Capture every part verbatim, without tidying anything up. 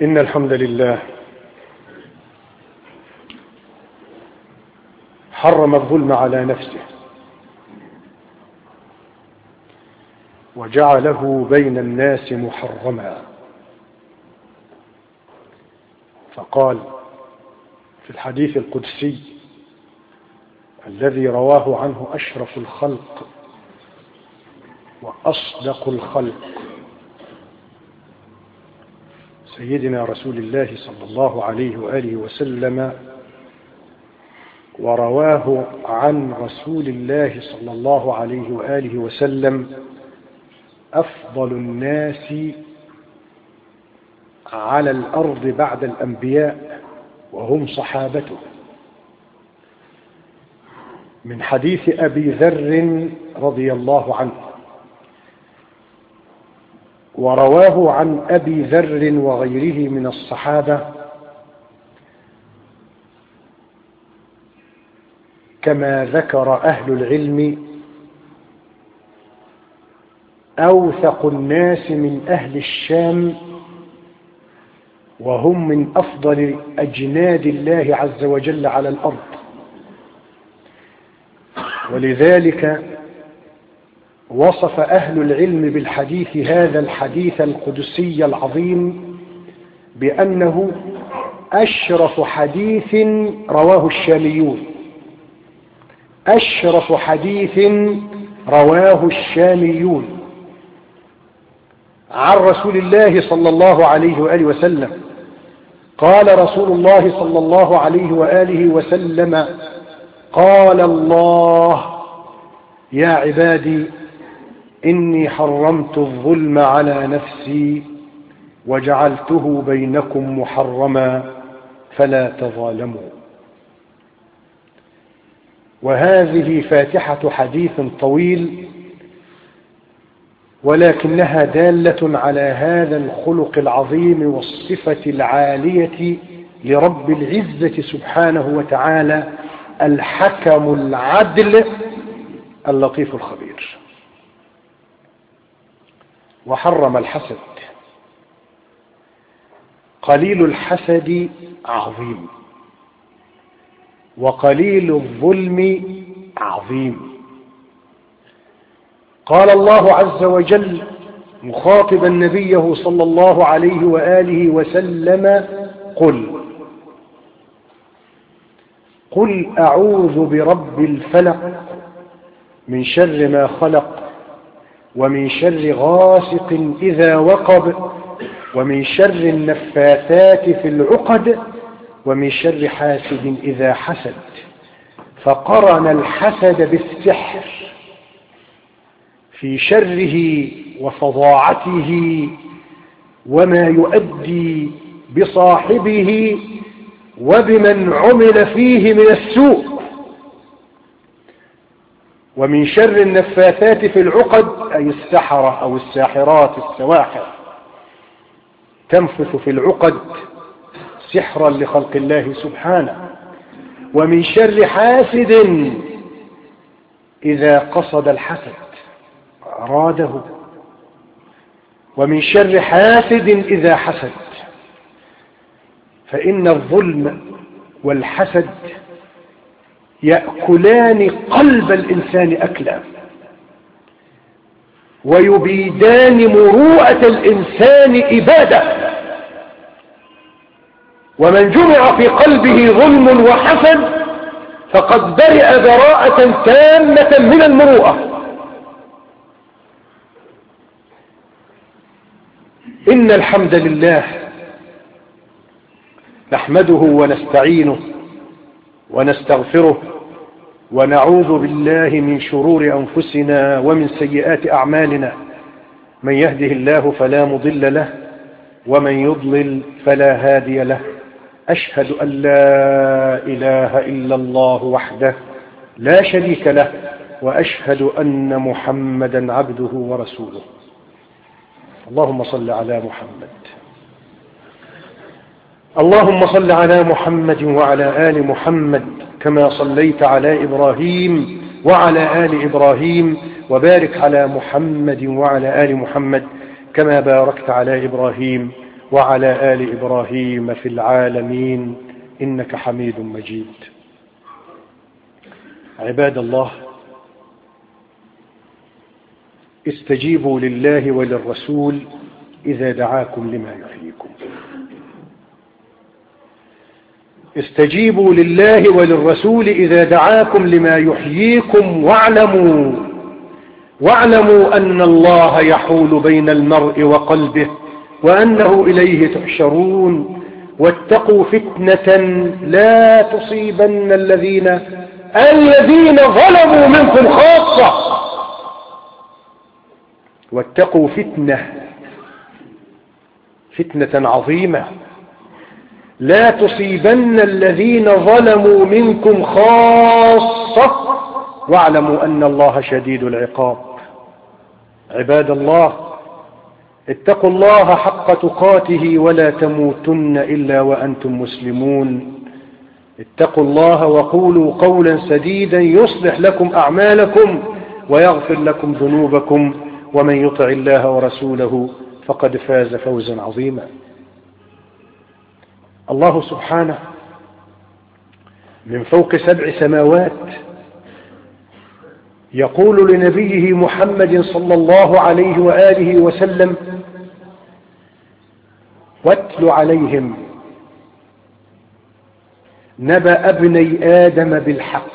إن الحمد لله حرم الظلم على نفسه وجعله بين الناس محرما، فقال في الحديث القدسي الذي رواه عنه أشرف الخلق وأصدق الخلق سيدنا رسول الله صلى الله عليه وآله وسلم، ورواه عن رسول الله صلى الله عليه وآله وسلم: أفضل الناس على الأرض بعد الأنبياء وهم صحابته، من حديث أبي ذر رضي الله عنه. ورواه عن أبي ذر وغيره من الصحابة كما ذكر أهل العلم أوثق الناس من أهل الشام، وهم من أفضل أجناد الله عز وجل على الأرض. ولذلك وصف أهل العلم بالحديث هذا الحديث القدسي العظيم بأنه أشرف حديث رواه الشاميون، أشرف حديث رواه الشاميون عن رسول الله صلى الله عليه وآله وسلم. قال رسول الله صلى الله عليه وآله وسلم: قال الله: يا عبادي إني حرمت الظلم على نفسي وجعلته بينكم محرما فلا تظالموا. وهذه فاتحة حديث طويل، ولكنها دالة على هذا الخلق العظيم والصفة العالية لرب العزة سبحانه وتعالى، الحكم العدل اللطيف الخبير. وحرم الحسد. قليل الحسد عظيم، وقليل الظلم عظيم. قال الله عز وجل مخاطبا نبيه صلى الله عليه وآله وسلم: قل قل أعوذ برب الفلق من شر ما خلق، ومن شر غاسق إذا وقب، ومن شر النفاثات في العقد، ومن شر حاسد إذا حسد. فقرن الحسد بالسحر في شره وفظاعته وما يؤدي بصاحبه وبمن عمل فيه من السوء. ومن شر النفاثات في العقد، أي السحرة أو الساحرات السواحر، تنفث في العقد سحرا لخلق الله سبحانه. ومن شر حاسد إذا قصد الحسد أراده. ومن شر حاسد إذا حسد. فإن الظلم والحسد يأكلان قلب الإنسان أكلا، ويبيدان مروءة الإنسان إبادة. ومن جمع في قلبه ظلم وحسد فقد برئ براءة تامة من المروءة. إن الحمد لله نحمده ونستعينه ونستغفره، ونعوذ بالله من شرور أنفسنا ومن سيئات أعمالنا. من يهده الله فلا مضل له، ومن يضلل فلا هادي له. أشهد أن لا إله إلا الله وحده لا شريك له، وأشهد أن محمدا عبده ورسوله. اللهم صل على محمد. اللهم صل على محمد وعلى آل محمد كما صليت على إبراهيم وعلى آل إبراهيم، وبارك على محمد وعلى آل محمد كما باركت على إبراهيم وعلى آل إبراهيم في العالمين إنك حميد مجيد. عباد الله، استجيبوا لله وللرسول إذا دعاكم لما يحييكم. استجيبوا لله وللرسول إذا دعاكم لما يحييكم واعلموا واعلموا أن الله يحول بين المرء وقلبه وأنه إليه تحشرون. واتقوا فتنة لا تصيبن الذين الذين ظلموا منكم خاصة. واتقوا فتنة فتنة عظيمة لا تصيبن الذين ظلموا منكم خاصة واعلموا أن الله شديد العقاب. عباد الله، اتقوا الله حق تقاته ولا تموتن إلا وأنتم مسلمون. اتقوا الله وقولوا قولا سديدا يصلح لكم أعمالكم ويغفر لكم ذنوبكم، ومن يطع الله ورسوله فقد فاز فوزا عظيما. الله سبحانه من فوق سبع سماوات يقول لنبيه محمد صلى الله عليه وآله وسلم: واتل عليهم نبأ ابني آدم بالحق.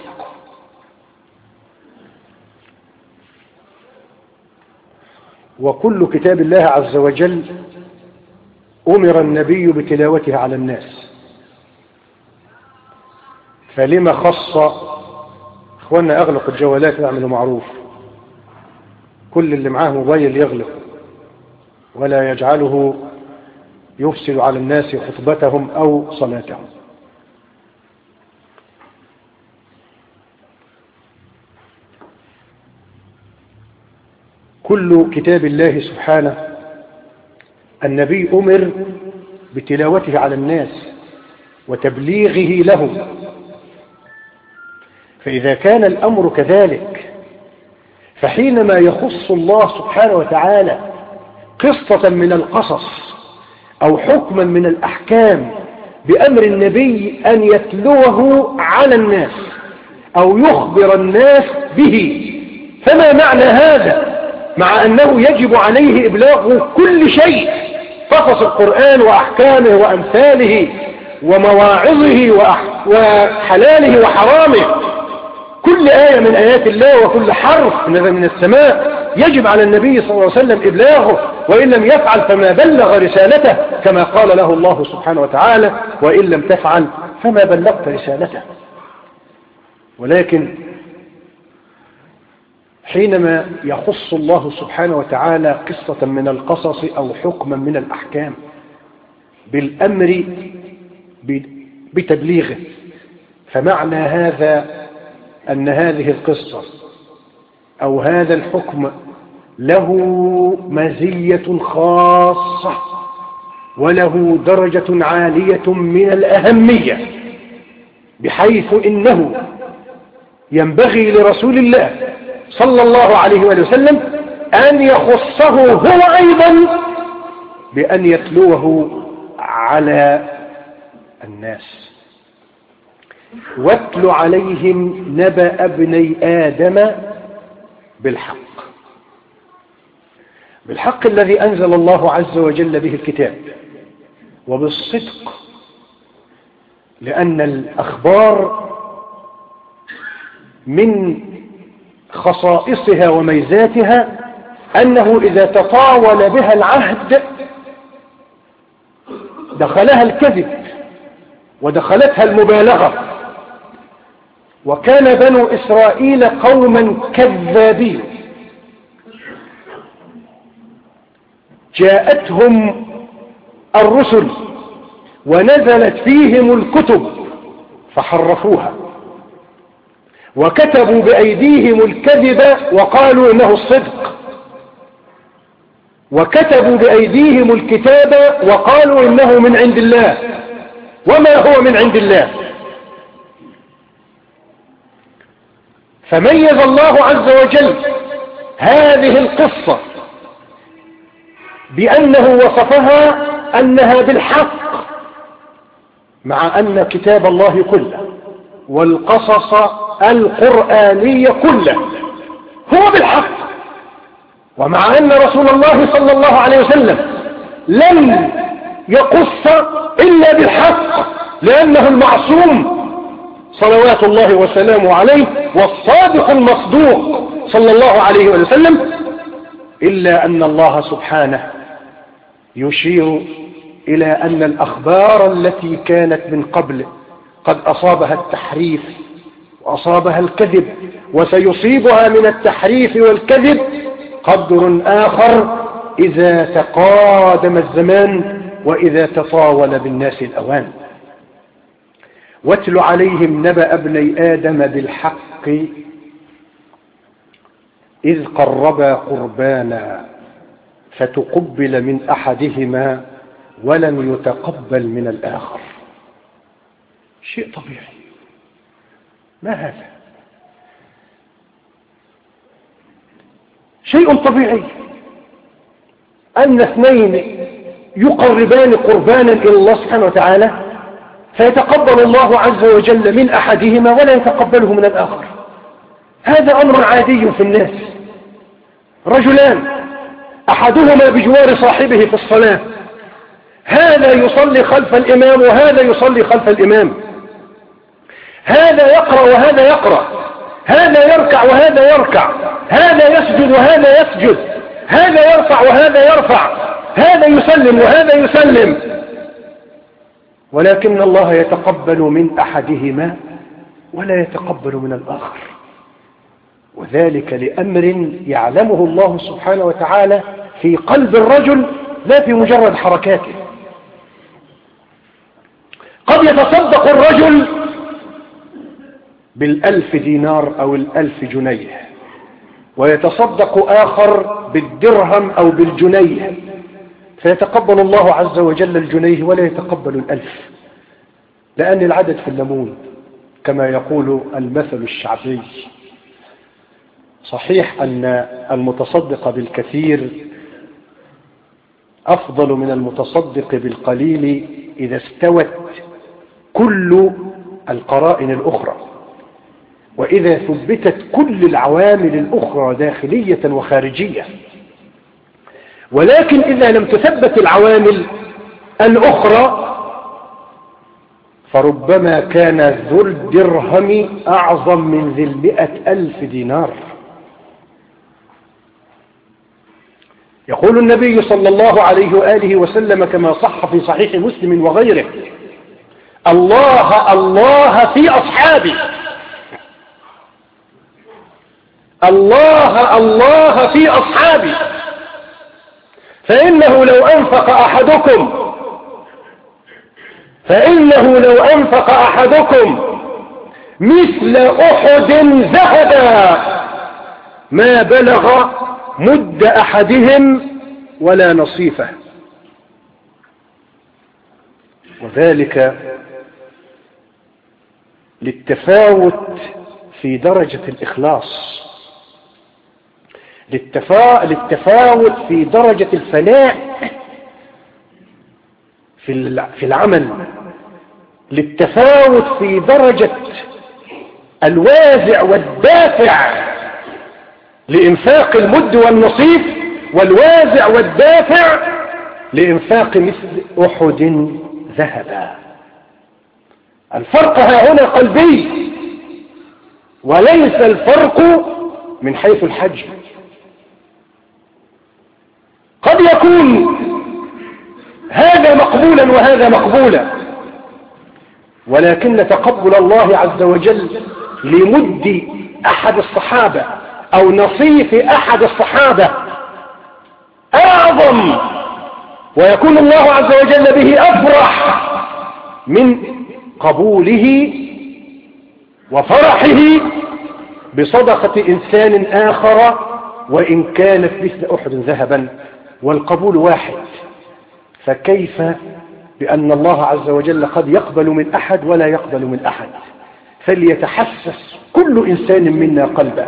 وكل كتاب الله عز وجل أمر النبي بتلاوته على الناس، فلما خص اخوانا اغلق الجوالات واعملوا معروف، كل اللي معاه موبايل يغلق ولا يجعله يفسد على الناس خطبتهم او صلاتهم. كل كتاب الله سبحانه النبي أمر بتلاوته على الناس وتبليغه لهم، فإذا كان الأمر كذلك فحينما يخص الله سبحانه وتعالى قصة من القصص أو حكما من الأحكام بأمر النبي أن يتلوه على الناس أو يخبر الناس به، فما معنى هذا مع أنه يجب عليه إبلاغ كل شيء، قصص القرآن وأحكامه وأمثاله ومواعظه وحلاله وحرامه، كل آية من آيات الله وكل حرف نزل من السماء يجب على النبي صلى الله عليه وسلم إبلاغه، وإن لم يفعل فما بلغ رسالته، كما قال له الله سبحانه وتعالى: وإن لم تفعل فما بلغت رسالته. ولكن حينما يخص الله سبحانه وتعالى قصة من القصص أو حكما من الأحكام بالأمر بتبليغه، فمعنى هذا أن هذه القصة أو هذا الحكم له مزية خاصة وله درجة عالية من الأهمية، بحيث إنه ينبغي لرسول الله صلى الله عليه وسلم أن يخصه هو أيضا بأن يتلوه على الناس. واتل عليهم نبأ ابني آدم بالحق، بالحق الذي أنزل الله عز وجل به الكتاب، وبالصدق، لأن الأخبار من خصائصها وميزاتها أنه إذا تطاول بها العهد دخلها الكذب ودخلتها المبالغة، وكان بنو إسرائيل قوما كذابين، جاءتهم الرسل ونزلت فيهم الكتب فحرفوها وكتبوا بأيديهم الكذب وقالوا إنه الصدق، وكتبوا بأيديهم الكتاب وقالوا إنه من عند الله وما هو من عند الله. فميز الله عز وجل هذه القصة بأنه وصفها أنها بالحق، مع أن كتاب الله كله والقصص القرآنية كله هو بالحق، ومع أن رسول الله صلى الله عليه وسلم لم يقص إلا بالحق لأنه المعصوم صلوات الله وسلامه عليه والصادق المصدوق صلى الله عليه وسلم، إلا أن الله سبحانه يشير إلى أن الأخبار التي كانت من قبل قد أصابها التحريف وأصابها الكذب، وسيصيبها من التحريف والكذب قدر آخر إذا تقادم الزمان وإذا تطاول بالناس الأوان. واتل عليهم نبأ ابني آدم بالحق إذ قربا قربانا فتقبل من أحدهما ولم يتقبل من الآخر. شيء طبيعي. ما هذا؟ شيء طبيعي أن اثنين يقربان قربانا إلى الله سبحانه وتعالى فيتقبل الله عز وجل من أحدهما ولا يتقبله من الآخر. هذا أمر عادي في الناس. رجلان أحدهما بجوار صاحبه في الصلاة، هذا يصلي خلف الإمام وهذا يصلي خلف الإمام، هذا يقرأ وهذا يقرأ، هذا يركع وهذا يركع، هذا يسجد وهذا يسجد، هذا يرفع وهذا يرفع، هذا يسلم وهذا يسلم، ولكن الله يتقبل من أحدهما ولا يتقبل من الآخر، وذلك لأمر يعلمه الله سبحانه وتعالى في قلب الرجل لا في مجرد حركاته. قد يتصدق الرجل بالألف دينار أو الألف جنيه، ويتصدق آخر بالدرهم أو بالجنيه، فيتقبل الله عز وجل الجنيه ولا يتقبل الألف، لأن العدد في الليمون كما يقول المثل الشعبي. صحيح أن المتصدق بالكثير أفضل من المتصدق بالقليل إذا استوت كل القرائن الأخرى، وإذا ثبتت كل العوامل الأخرى داخلية وخارجية. ولكن إذا لم تثبت العوامل الأخرى فربما كان ذو الدرهم أعظم من ذي المئة ألف دينار. يقول النبي صلى الله عليه وآله وسلم كما صح في صحيح مسلم وغيره: الله الله في أصحابي، الله الله في أصحابي، فإنه لو أنفق أحدكم فإنه لو أنفق أحدكم مثل أحد ذهبا ما بلغ مد أحدهم ولا نصيفه. وذلك للتفاوت في درجة الإخلاص، للتفا... للتفاوت في درجة الفناء في في العمل، للتفاوت في درجة الوازع والدافع لإنفاق المد والنصيف، والوازع والدافع لإنفاق مثل أحد ذهبا. الفرق ها هنا قلبي وليس الفرق من حيث الحجم. قد يكون هذا مقبولا وهذا مقبولا، ولكن تقبل الله عز وجل لمد أحد الصحابة أو نصيف أحد الصحابة أعظم، ويكون الله عز وجل به أفرح من قبوله وفرحه بصدقة إنسان آخر وإن كانت مثل أحد ذهبا، والقبول واحد. فكيف بأن الله عز وجل قد يقبل من أحد ولا يقبل من أحد؟ فليتحسس كل إنسان منا قلبه.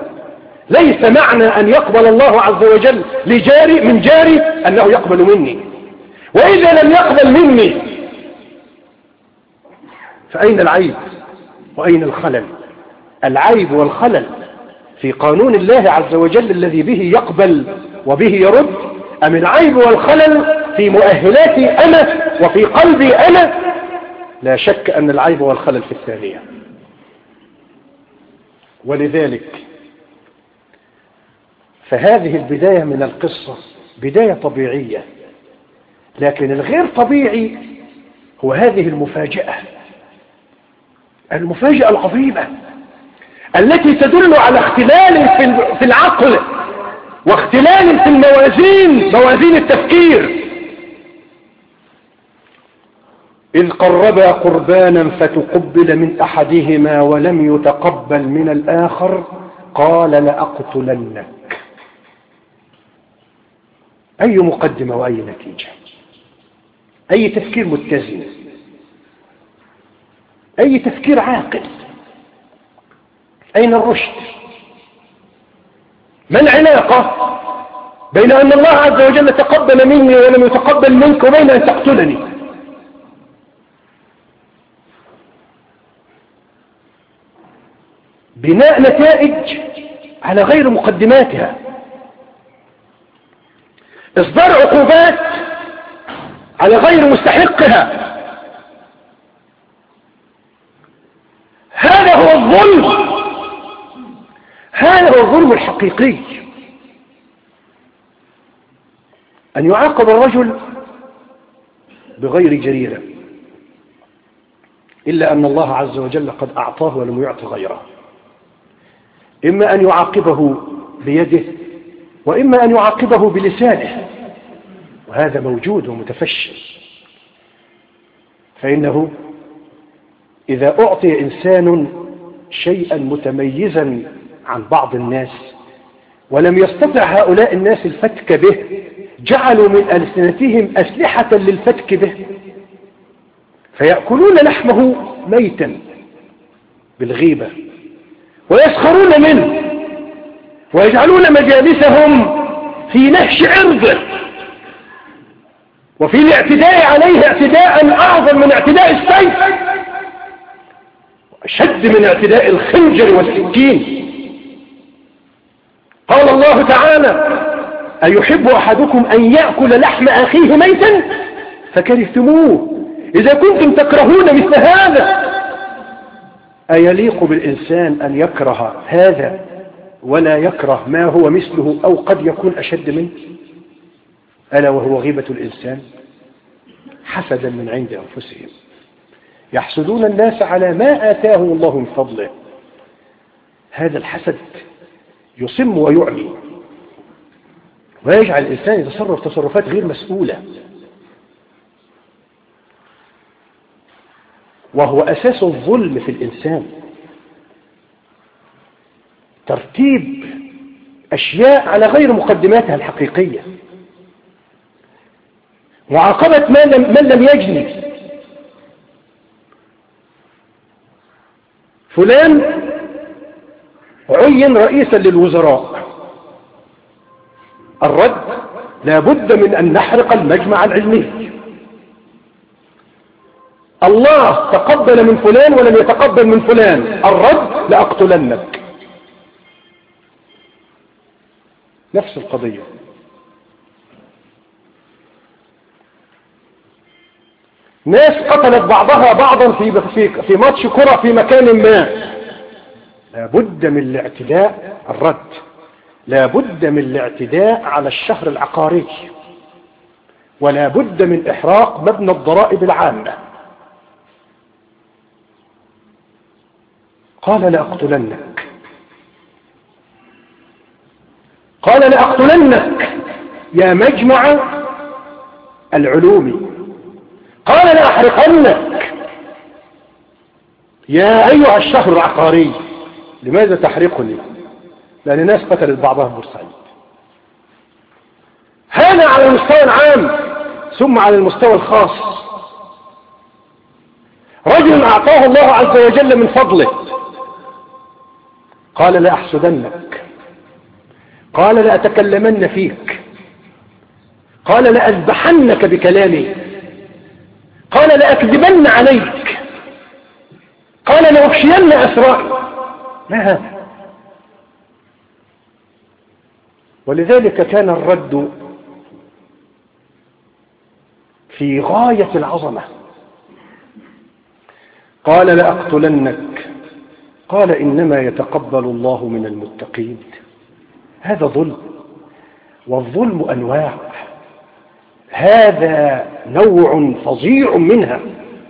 ليس معنى أن يقبل الله عز وجل لجاري من جاري أنه يقبل مني، وإذا لم يقبل مني فأين العيب وأين الخلل؟ العيب والخلل في قانون الله عز وجل الذي به يقبل وبه يرد، أم العيب والخلل في مؤهلاتي أنا وفي قلبي أنا؟ لا شك أن العيب والخلل في الثانية. ولذلك فهذه البداية من القصة بداية طبيعية، لكن الغير طبيعي هو هذه المفاجأة، المفاجأة العظيمة التي تدل على اختلال في العقل واختلال في الموازين، موازين التفكير. إذ قربا قربانا فتقبل من أحدهما ولم يتقبل من الآخر قال لأقتلنك. أي مقدمة وأي نتيجة، أي تفكير متزن، أي تفكير عاقل، أين الرشد؟ ما العلاقة بين أن الله عز وجل تقبل مني ولم يتقبل منك وبين أن تقتلني؟ بناء نتائج على غير مقدماتها، إصدار عقوبات على غير مستحقها. هذا هو الظلم، هذا هو الظلم الحقيقي، أن يعاقب الرجل بغير جريرة، إلا أن الله عز وجل قد أعطاه ولم يعط غيره، إما أن يعاقبه بيده وإما أن يعاقبه بلسانه، وهذا موجود ومتفشي. فإنه إذا أعطي إنسان شيئا متميزا عن بعض الناس ولم يستطع هؤلاء الناس الفتك به، جعلوا من ألسنتهم أسلحة للفتك به، فيأكلون لحمه ميتا بالغيبة ويسخرون منه ويجعلون مجالسهم في نهش عرضه وفي الاعتداء عليه اعتداء أعظم من اعتداء السيف، وأشد من اعتداء الخنجر والسكين. قال الله تعالى: أيحب أحدكم أن يأكل لحم أخيه ميتا فكرهتموه إذا كنتم تكرهون مثل هذا. أيليق بالإنسان أن يكره هذا ولا يكره ما هو مثله أو قد يكون أشد منه؟ ألا وهو غيبة الإنسان، حسدا من عند أنفسهم، يحسدون الناس على ما آتاهم الله من فضله. هذا الحسد يصم ويعمي ويجعل الإنسان يتصرف تصرفات غير مسؤولة، وهو أساس الظلم في الإنسان، ترتيب أشياء على غير مقدماتها الحقيقية، معاقبة من لم, من لم يجني. فلان عين رئيسا للوزراء، الرد: لا بد من أن نحرق المجمع العلمي. الله تقبل من فلان ولم يتقبل من فلان، الرد: لأقتلنك. نفس القضية. ناس قتلت بعضها بعضا في في في ماتش كرة في مكان ما، لا بد من الاعتداء، الرد: لا بد من الاعتداء على الشهر العقاري، ولا بد من إحراق مبنى الضرائب العامة. قال: لأقتلنك. قال: لأقتلنك يا مجمع العلوم. قال: لأحرقنك يا أيها الشهر العقاري. لماذا تحرقني؟ لأن الناس قتلت بعضها في بورسعيد. هذا على المستوى العام، ثم على المستوى الخاص. رجل أعطاه الله عز وجل من فضله، قال: لأحسدنك. قال: لأتكلمن فيك. قال لأذبحنك بكلامي، قال لأكذبن عليك، قال لأفشين أسراري. ما هذا؟ ولذلك كان الرد في غاية العظمة. قال لأقتلنك، قال إنما يتقبل الله من المتقين. هذا ظلم، والظلم أنواع، هذا نوع فظيع منها.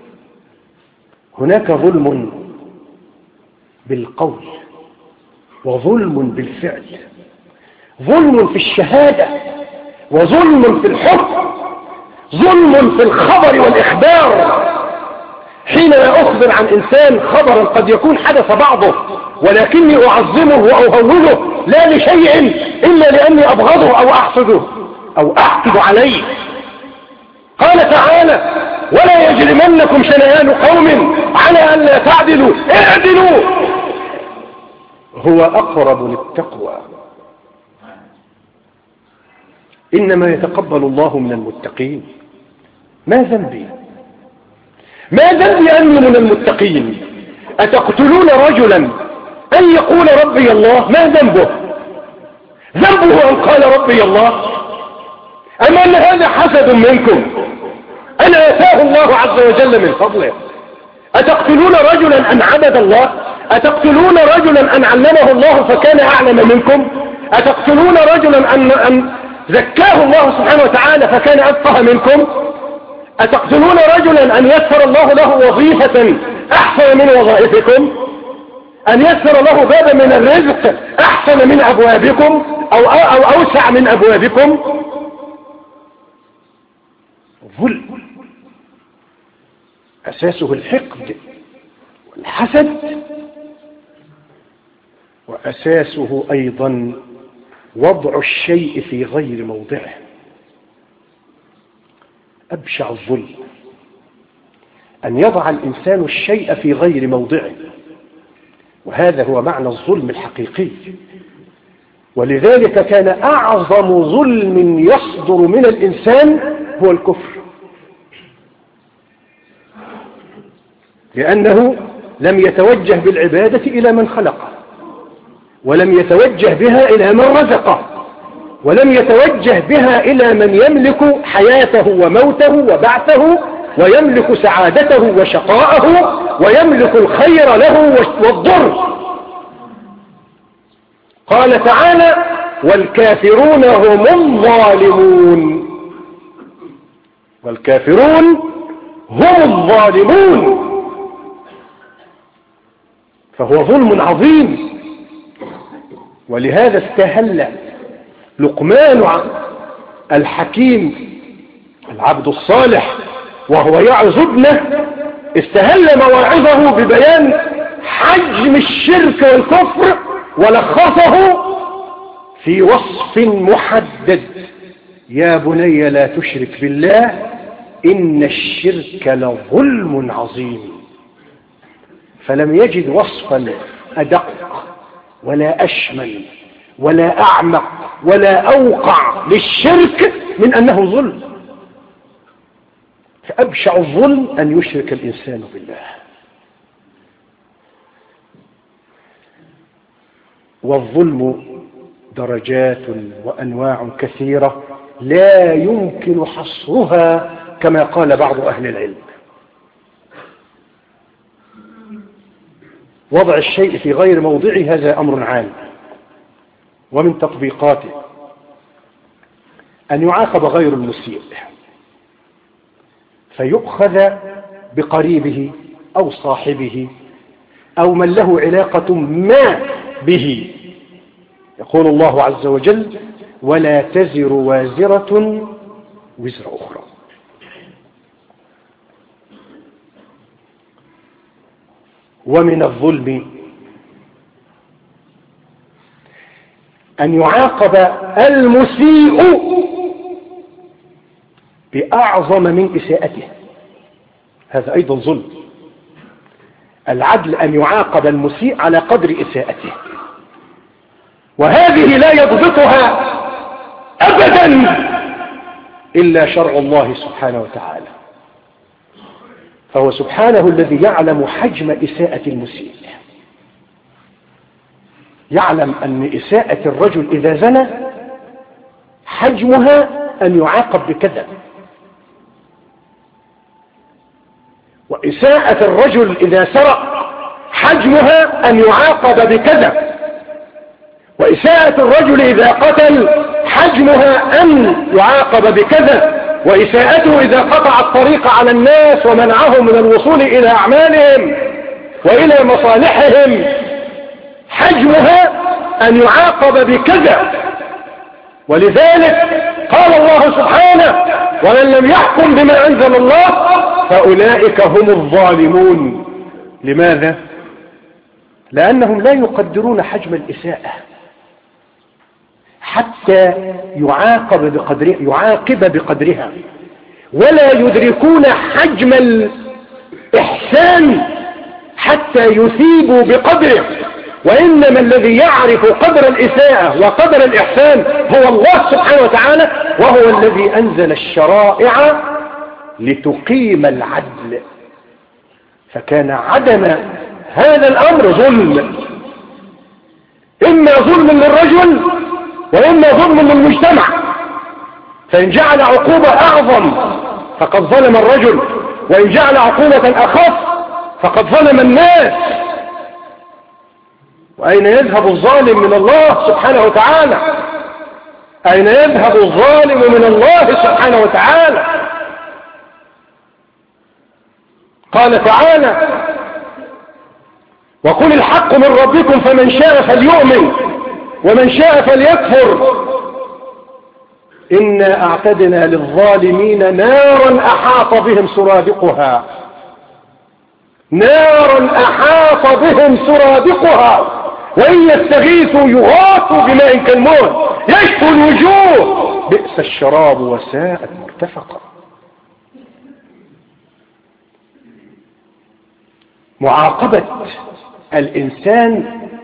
هناك ظلم بالقول، وظلم بالفعل، ظلم في الشهادة، وظلم في الحكم، ظلم في الخبر والإخبار. حين أخبر عن إنسان خبرا قد يكون حدث بعضه، ولكني أعظمه وأهوله لا لشيء إلا لأني أبغضه أو أحسده أو أحقد عليه. قال تعالى: ولا يجرمنكم شنآن قوم على أن لا تعدلوا اعدلوا هو أقرب للتقوى. إنما يتقبل الله من المتقين. ما ذنبي ما ذنبي أني من المتقين؟ أتقتلون رجلا أن يقول ربي الله؟ ما ذنبه؟ ذنبه أن قال ربي الله؟ أم أن هذا حسد منكم أن آتاه الله عز وجل من فضله؟ أتقتلون رجلا أن عبد الله؟ أتقتلون رجلا أن علمه الله فكان أعلم منكم؟ أتقتلون رجلا أن, أن زكاه الله سبحانه وتعالى فكان أفقه منكم؟ أتقتلون رجلا أن يسر الله له وظيفة أحسن من وظائفكم؟ أن يسر له بابا من الرزق أحسن من أبوابكم أو, أو أوسع من أبوابكم؟ ظلم أساسه الحقد والحسد، وأساسه أيضا وضع الشيء في غير موضعه. أبشع الظلم أن يضع الإنسان الشيء في غير موضعه، وهذا هو معنى الظلم الحقيقي. ولذلك كان أعظم ظلم يصدر من الإنسان هو الكفر، لأنه لم يتوجه بالعبادة إلى من خلقه، ولم يتوجه بها إلى من رزقه، ولم يتوجه بها إلى من يملك حياته وموته وبعثه، ويملك سعادته وشقاءه، ويملك الخير له والضر. قال تعالى: والكافرون هم الظالمون. والكافرون هم الظالمون. فهو ظلم عظيم. ولهذا استهل لقمان الحكيم العبد الصالح وهو يعظ ابنه، استهل مواعظه ببيان حجم الشرك والكفر، ولخصه في وصف محدد: يا بني لا تشرك بالله إن الشرك لظلم عظيم. فلم يجد وصفا أدق ولا أشمل ولا أعمق ولا أوقع للشرك من أنه ظلم. فأبشع الظلم أن يشرك الإنسان بالله. والظلم درجات وأنواع كثيرة لا يمكن حصرها كما قال بعض أهل العلم. وضع الشيء في غير موضعه هذا أمر عام، ومن تطبيقاته أن يعاقب غير المسيء فيؤخذ بقريبه أو صاحبه أو من له علاقة ما به. يقول الله عز وجل: ولا تزر وازرة وزر أخرى. ومن الظلم أن يعاقب المسيء بأعظم من إساءته. هذا أيضا ظلم. العدل أن يعاقب المسيء على قدر إساءته، وهذه لا يضبطها أبدا إلا شرع الله سبحانه وتعالى. فهو سبحانه الذي يعلم حجم إساءة المسيء، يعلم أن إساءة الرجل إذا زنى حجمها أن يعاقب بكذا، وإساءة الرجل إذا سرق حجمها أن يعاقب بكذا، وإساءة الرجل إذا قتل حجمها أن يعاقب بكذا، وإساءته إذا قطع الطريق على الناس ومنعهم من الوصول إلى أعمالهم وإلى مصالحهم حجمها أن يعاقب بكذا. ولذلك قال الله سبحانه: ومن لم يحكم بما أنزل الله فأولئك هم الظالمون. لماذا؟ لأنهم لا يقدرون حجم الإساءة حتى يعاقب بقدرها يعاقب بقدرها، ولا يدركون حجم الإحسان حتى يثيبوا بقدره. وإنما الذي يعرف قدر الإساءة وقدر الإحسان هو الله سبحانه وتعالى، وهو الذي أنزل الشرائع لتقيم العدل. فكان عدم هذا الأمر ظلم، إما ظلم للرجل وإما ظلم للمجتمع. فإن جعل عقوبة أعظم فقد ظلم الرجل، وإن جعل عقوبة أخف فقد ظلم الناس. وأين يذهب الظالم من الله سبحانه وتعالى؟ أين يذهب الظالم من الله سبحانه وتعالى؟ قال تعالى: وقل الحق من ربكم فمن شاء فليؤمن ومن شاء فليكفر إنا أعتدنا للظالمين نارا أحاط بهم سرادقها نارا أحاط بهم سرادقها وإن يستغيثوا يغاثوا بماء كالمهل يشفوا الوجوه بئس الشراب وساءت مرتفقا. معاقبة الإنسان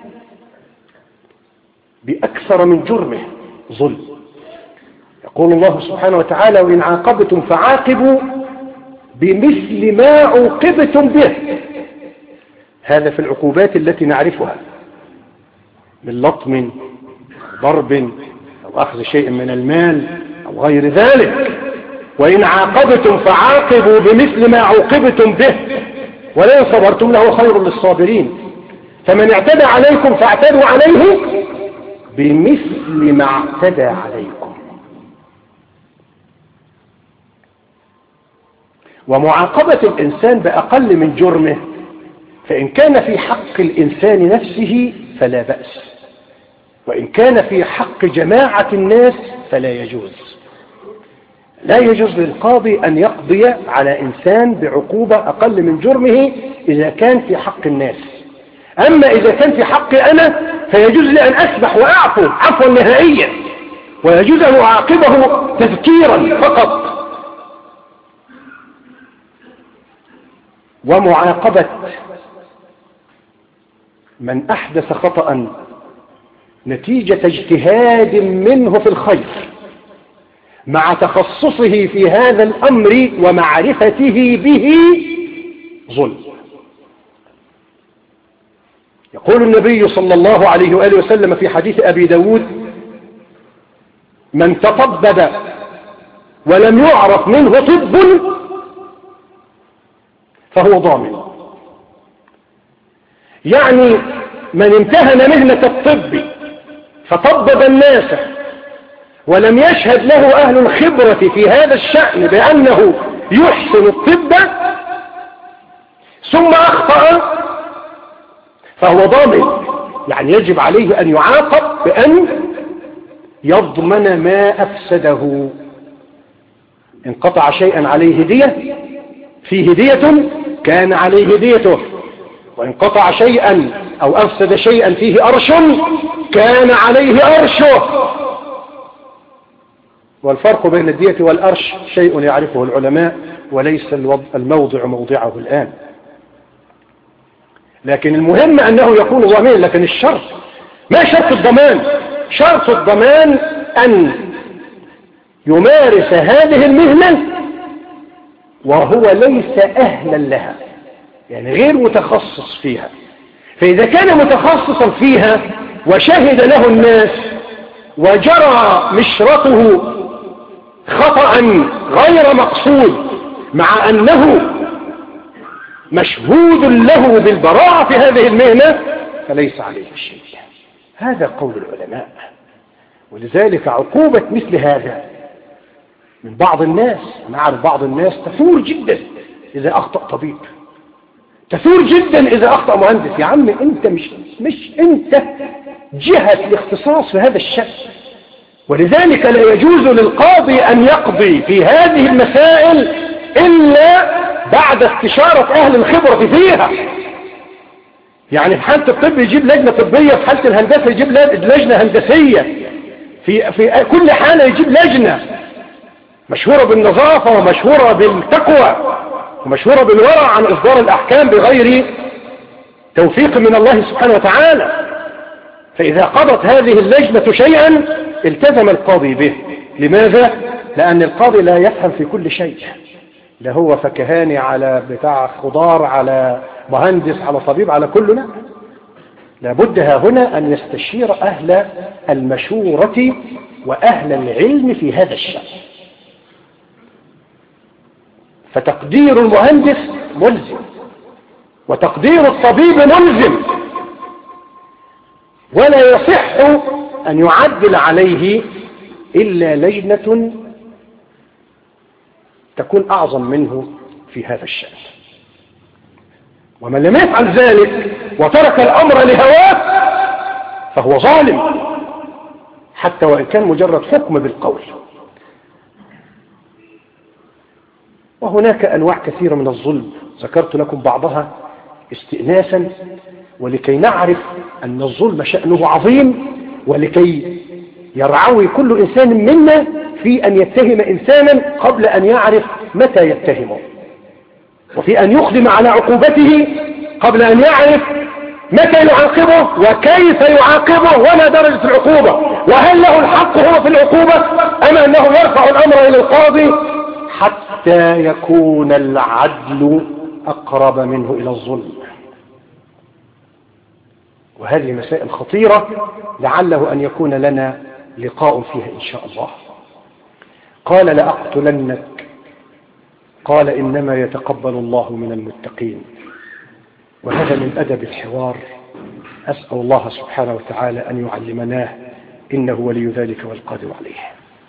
بأكثر من جرمه ظلم. يقول الله سبحانه وتعالى: وإن عاقبتم فعاقبوا بمثل ما عوقبتم به. هذا في العقوبات التي نعرفها من لطم ضرب أو أخذ شيء من المال أو غير ذلك. وإن عاقبتم فعاقبوا بمثل ما عوقبتم به ولئن صبرتم له خير للصابرين. فمن اعتدى عليكم فاعتدوا عليه بمثل ما اعتدى عليكم. ومعاقبة الإنسان بأقل من جرمه فإن كان في حق الإنسان نفسه فلا بأس، وإن كان في حق جماعة الناس فلا يجوز. لا يجوز للقاضي أن يقضي على إنسان بعقوبة أقل من جرمه إذا كان في حق الناس. أما إذا كان في حقي أنا فيجوز لي أن أسبح وأعفو عفوا نهائيا، ويجوز أن أعاقبه تذكيرا فقط. ومعاقبة من أحدث خطأ نتيجة اجتهاد منه في الخير مع تخصصه في هذا الأمر ومعرفته به ظلم. يقول النبي صلى الله عليه وآله وسلم في حديث أبي داود: من تطبب ولم يعرف منه طب فهو ضامن. يعني من امتهن مهنة الطب فطبب الناس ولم يشهد له أهل الخبرة في هذا الشأن بأنه يحسن الطب ثم أخطأ فهو ضامن. يعني يجب عليه أن يعاقب بأن يضمن ما أفسده. إن قطع شيئا عليه هدية فيه هدية كان عليه هديته، وإن قطع شيئا أو أفسد شيئا فيه أرش كان عليه أرشه. والفرق بين الدية والأرش شيء يعرفه العلماء وليس الموضع موضعه الآن. لكن المهم أنه يكون ضامن. لكن الشرط ما شرط الضمان؟ شرط الضمان أن يمارس هذه المهنة وهو ليس أهلا لها، يعني غير متخصص فيها. فإذا كان متخصصا فيها وشهد له الناس وجرى مشرته خطأ غير مقصود مع أنه مشهود له بالبراعة في هذه المهنة فليس عليه شيء. هذا قول العلماء. ولذلك عقوبة مثل هذا من بعض الناس، نعرف بعض الناس تثور جدا إذا أخطأ طبيب، تثور جدا إذا أخطأ مهندس. يا عم أنت مش, مش أنت جهة الاختصاص في هذا الشأن. ولذلك لا يجوز للقاضي أن يقضي في هذه المسائل إلا بعد استشارة أهل الخبرة فيها. يعني في حالة الطب يجيب لجنة طبية، في حالة الهندسة يجيب لجنة هندسية، في, في كل حالة يجيب لجنة مشهورة بالنظافة ومشهورة بالتقوى ومشهورة بالورع عن إصدار الأحكام بغير توفيق من الله سبحانه وتعالى. فإذا قضت هذه اللجنة شيئا التزم القاضي به. لماذا؟ لأن القاضي لا يفهم في كل شيء، لا هو فكهاني على بتاع خضار على مهندس على طبيب على كلنا. لابد ها هنا أن يستشير أهل المشورة وأهل العلم في هذا الشأن. فتقدير المهندس ملزم وتقدير الطبيب ملزم، ولا يصح أن يعدل عليه إلا لجنة تكون أعظم منه في هذا الشأن. ومن لم يفعل ذلك وترك الأمر لهواه فهو ظالم، حتى وإن كان مجرد حكم بالقول. وهناك أنواع كثيرة من الظلم ذكرت لكم بعضها استئناسا ولكي نعرف أن الظلم شأنه عظيم، ولكي يرعوي كل إنسان منا في أن يتهم إنسانا قبل أن يعرف متى يتهمه، وفي أن يقدم على عقوبته قبل أن يعرف متى يعاقبه وكيف يعاقبه وما درجة العقوبة، وهل له الحق هو في العقوبة أم أنه يرفع الأمر إلى القاضي حتى يكون العدل أقرب منه إلى الظلم. وهذه مسائل خطيرة لعله أن يكون لنا لقاء فيها إن شاء الله. قال لأقتلنك، قال إنما يتقبل الله من المتقين. وهذا من أدب الحوار، أسأل الله سبحانه وتعالى أن يعلمناه، إنه ولي ذلك والقادر عليه.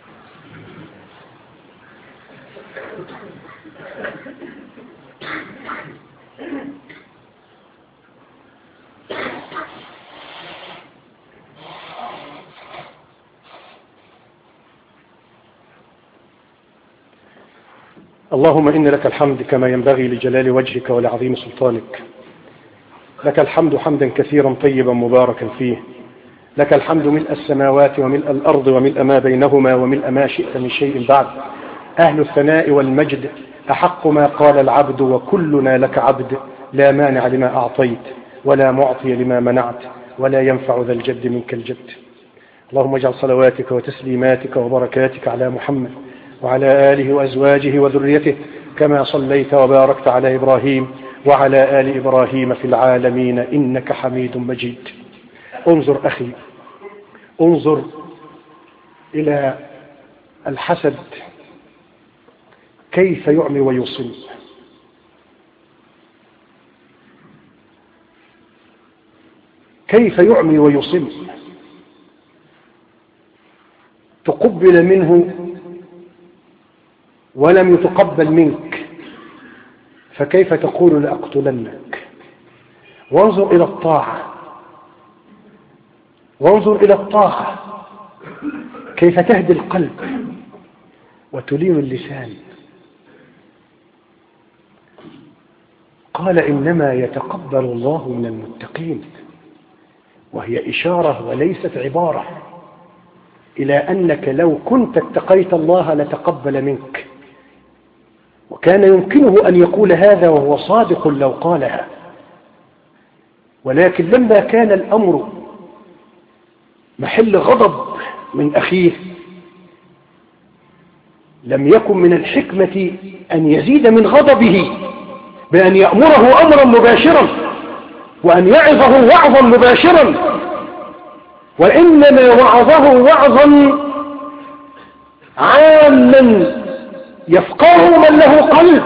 اللهم إن لك الحمد كما ينبغي لجلال وجهك ولعظيم سلطانك. لك الحمد حمدا كثيرا طيبا مباركا فيه. لك الحمد ملء السماوات وملء الأرض وملء ما بينهما وملء ما شئت من شيء بعد. أهل الثناء والمجد أحق ما قال العبد وكلنا لك عبد، لا مانع لما أعطيت ولا معطي لما منعت ولا ينفع ذا الجد منك الجد. اللهم اجعل صلواتك وتسليماتك وبركاتك على محمد وعلى آله وأزواجه وذريته كما صليت وباركت على إبراهيم وعلى آل إبراهيم في العالمين إنك حميد مجيد. انظر أخي، انظر إلى الحسد كيف يعمي ويصم. كيف يعمي ويصم. تقبل منه ولم يتقبل منك، فكيف تقول لأقتلنك؟ وانظر إلى الطاعة، وانظر إلى الطاعة كيف تهدي القلب وتلين اللسان. قال إنما يتقبل الله من المتقين، وهي إشارة وليست عبارة إلى أنك لو كنت اتقيت الله لتقبل منك. وكان يمكنه أن يقول هذا وهو صادق لو قالها، ولكن لما كان الأمر محل غضب من أخيه لم يكن من الحكمة أن يزيد من غضبه بأن يأمره أمرا مباشرا وأن يعظه وعظا مباشرا، وإنما وعظه وعظا عاما يفقه من له قلب.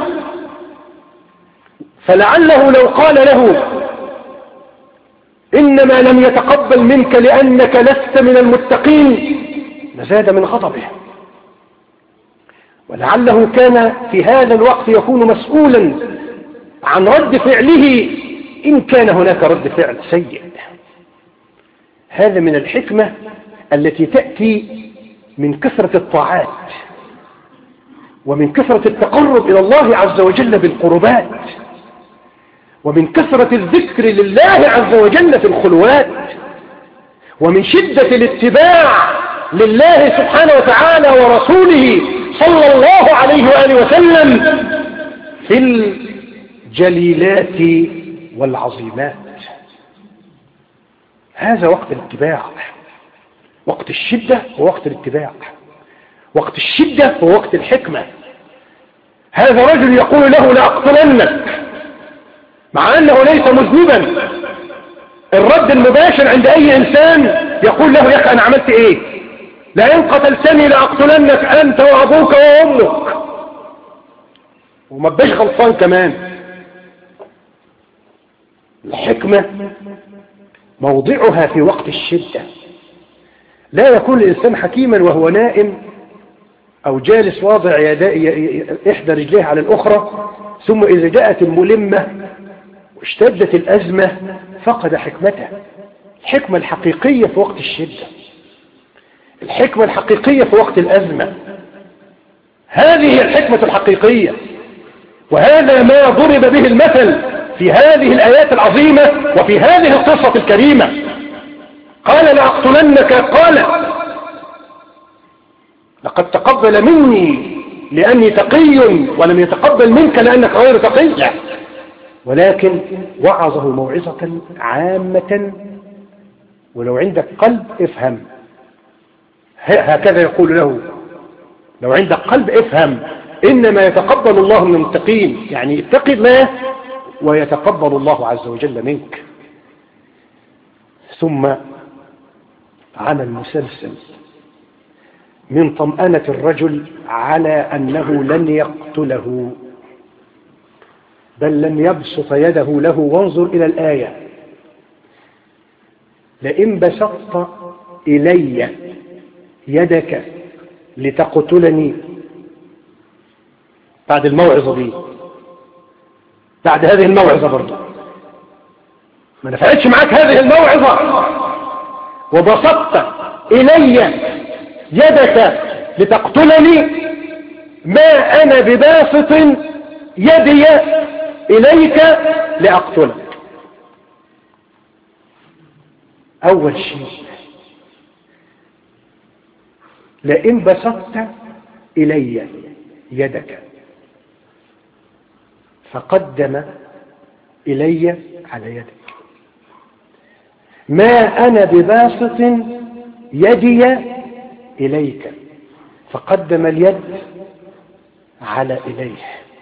فلعله لو قال له إنما لم يتقبل منك لأنك لست من المتقين لزاد من غضبه، ولعله كان في هذا الوقت يكون مسؤولا عن رد فعله إن كان هناك رد فعل سيء. هذا من الحكمة التي تأتي من كثرة الطاعات ومن كثرة التقرب إلى الله عز وجل بالقربات ومن كثرة الذكر لله عز وجل في الخلوات ومن شدة الاتباع لله سبحانه وتعالى ورسوله صلى الله عليه وآله وسلم في الجليلات والعظيمات. هذا وقت الاتباع، وقت الشدة ووقت الاتباع. وقت الشدة ووقت الحكمة. هذا رجل يقول له لأقتلنك مع أنه ليس مذنبا. الرد المباشر عند أي إنسان يقول له يا أخي أنا عملت إيه؟ لئن قتلتني لأقتلنك أنت وأبوك وأمك، وما بقاش غلطان كمان. الحكمة موضعها في وقت الشدة. لا يكون الإنسان حكيما وهو نائم أو جالس واضع إحدى رجليه على الأخرى، ثم إذا جاءت الملمة واشتدت الأزمة فقد حكمته. الحكمة الحقيقية في وقت الشدة، الحكمة الحقيقية في وقت الأزمة، هذه هي الحكمة الحقيقية. وهذا ما ضرب به المثل في هذه الآيات العظيمة وفي هذه القصة الكريمة. قال لأقتلنك، قال لقد تقبل مني لأني تقي ولم يتقبل منك لأنك غير تقي، ولكن وعظه موعظة عامة. ولو عندك قلب افهم، هكذا يقول له لو عندك قلب افهم إنما يتقبل الله من المتقين، يعني اتقي الله ويتقبل الله عز وجل منك. ثم عمل مسلسل من طمأنة الرجل على أنه لن يقتله بل لن يبسط يده له. وانظر إلى الآية: لئن بسطت إلي يدك لتقتلني. بعد الموعظة دي، بعد هذه الموعظة برضه ما نفعتش معاك هذه الموعظة وبسطت إلي يدك لتقتلني، ما أنا بباسط يدي إليك لأقتلك. أول شيء لئن بسطت إلي يدك، فقدم إلي على يدك. ما أنا بباسط يدي إليك، فقدم اليد على إليه.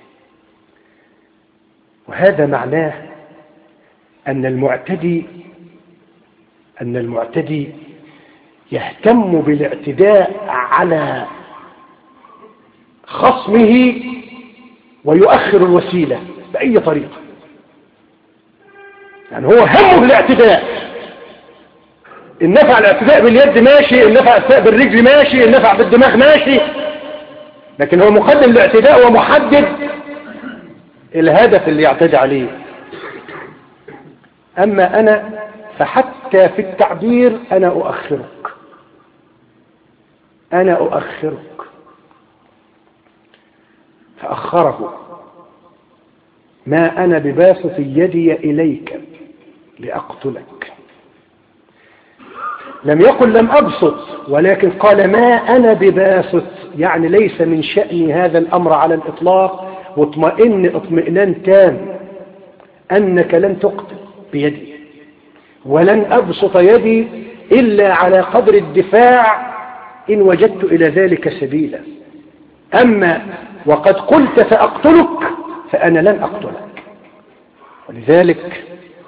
وهذا معناه أن المعتدي أن المعتدي يهتم بالاعتداء على خصمه ويؤخر الوسيلة بأي طريقة. يعني هو همه الاعتداء، إن نفع الاعتداء باليد ماشي، إن نفع الاعتداء بالرجل ماشي، إن نفع بالدماغ ماشي، لكن هو مقدم الاعتداء ومحدد الهدف اللي يعتدي عليه. أما أنا فحتى في التعبير أنا أؤخرك، أنا أؤخرك. فأخره: ما أنا بباسط يدي إليك لأقتلك. لم يقل لم أبسط، ولكن قال ما أنا بباسط، يعني ليس من شأني هذا الأمر على الإطلاق، واطمئن اطمئنان تام أنك لن تقتل بيدي، ولن أبسط يدي إلا على قدر الدفاع إن وجدت إلى ذلك سبيلا. أما وقد قلت سأقتلك فأنا لن أقتلك. ولذلك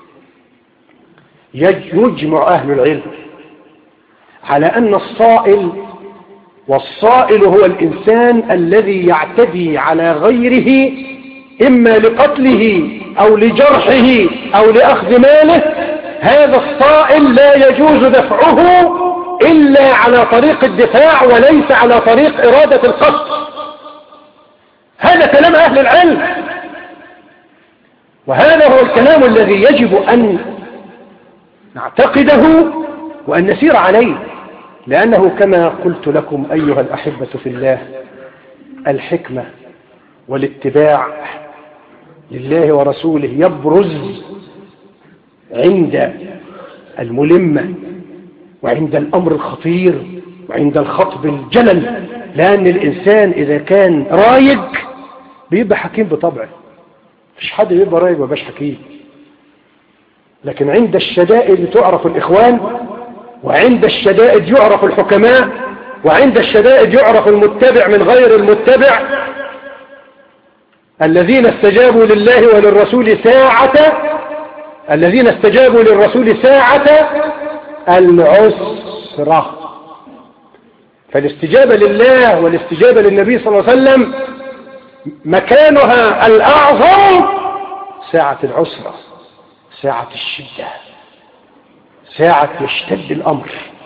يجمع أهل العلم على أن الصائل، والصائل هو الإنسان الذي يعتدي على غيره إما لقتله أو لجرحه أو لأخذ ماله، هذا الصائل لا يجوز دفعه إلا على طريق الدفاع وليس على طريق إرادة القتل. هذا كلام أهل العلم، وهذا هو الكلام الذي يجب أن نعتقده وأن نسير عليه، لأنه كما قلت لكم أيها الأحبة في الله، الحكمة والاتباع لله ورسوله يبرز عند الملمة وعند الأمر الخطير وعند الخطب الجلل، لأن الإنسان إذا كان رايق بيبقى حكيم بطبعه، مفيش حد بيبقى رايق ومبقاش حكيم. لكن عند الشدائد تعرف الإخوان، وعند الشدائد يعرف الحكماء، وعند الشدائد يعرف المتبع من غير المتبع. الذين استجابوا لله وللرسول ساعة الذين استجابوا للرسول ساعة العسرة. فالاستجابة لله والاستجابة للنبي صلى الله عليه وسلم مكانها الأعظم ساعة العسرة، ساعة الشدة، ساعة يشتد الأمر.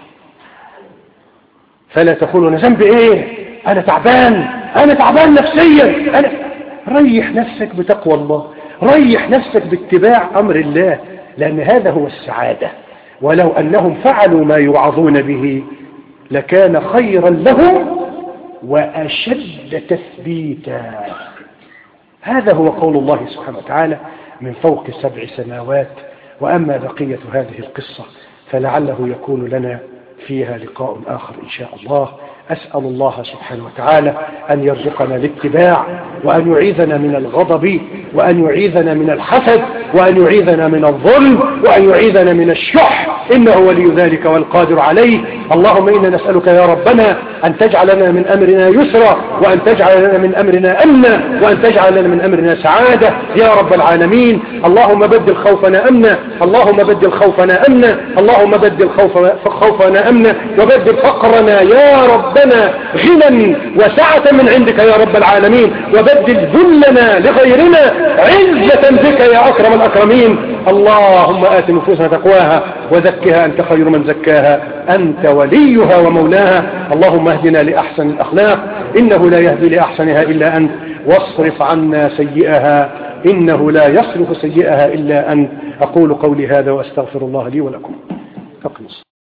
فلا تقولوا أنا ذنبي إيه، أنا تعبان، أنا تعبان نفسيا. أنا ريح نفسك بتقوى الله، ريح نفسك باتباع أمر الله، لأن هذا هو السعادة. ولو أنهم فعلوا ما يوعظون به لكان خيرا لهم وأشد تثبيتا. هذا هو قول الله سبحانه وتعالى من فوق سبع سماوات. وأما بقية هذه القصة فلعله يكون لنا فيها لقاء آخر إن شاء الله. أسأل الله سبحانه وتعالى أن يرزقنا الاتباع، وأن يعيذنا من الغضب، وأن يعيذنا من الحسد، وأن يعيذنا من الظلم، وأن يعيذنا من الشح، إنه ولي ذلك والقادر عليه. اللهم إنا نسألك يا ربنا أن تجعل لنا من أمرنا يسرا، وأن تجعل لنا من أمرنا أمنا، وأن تجعل لنا من أمرنا سعادة يا رب العالمين. اللهم بدل خوفنا أمنا، اللهم بدل خوفنا أمنا، اللهم بدل خوفنا أمنا، وبدل فقرنا يا ربنا غنى وسعة من عندك يا رب العالمين، وبدل ذلنا لغيرنا عزة بك يا أكرم الأكرمين. اللهم آت نفوسنا تقواها وزكها أنت خير من زكاها، أنت وليها ومولاها. اللهم اهدنا لأحسن الأخلاق، إنه لا يهدي لأحسنها إلا أنت، واصرف عنا سيئها إنه لا يصرف سيئها إلا أنت. أقول قولي هذا وأستغفر الله لي ولكم. أقنص.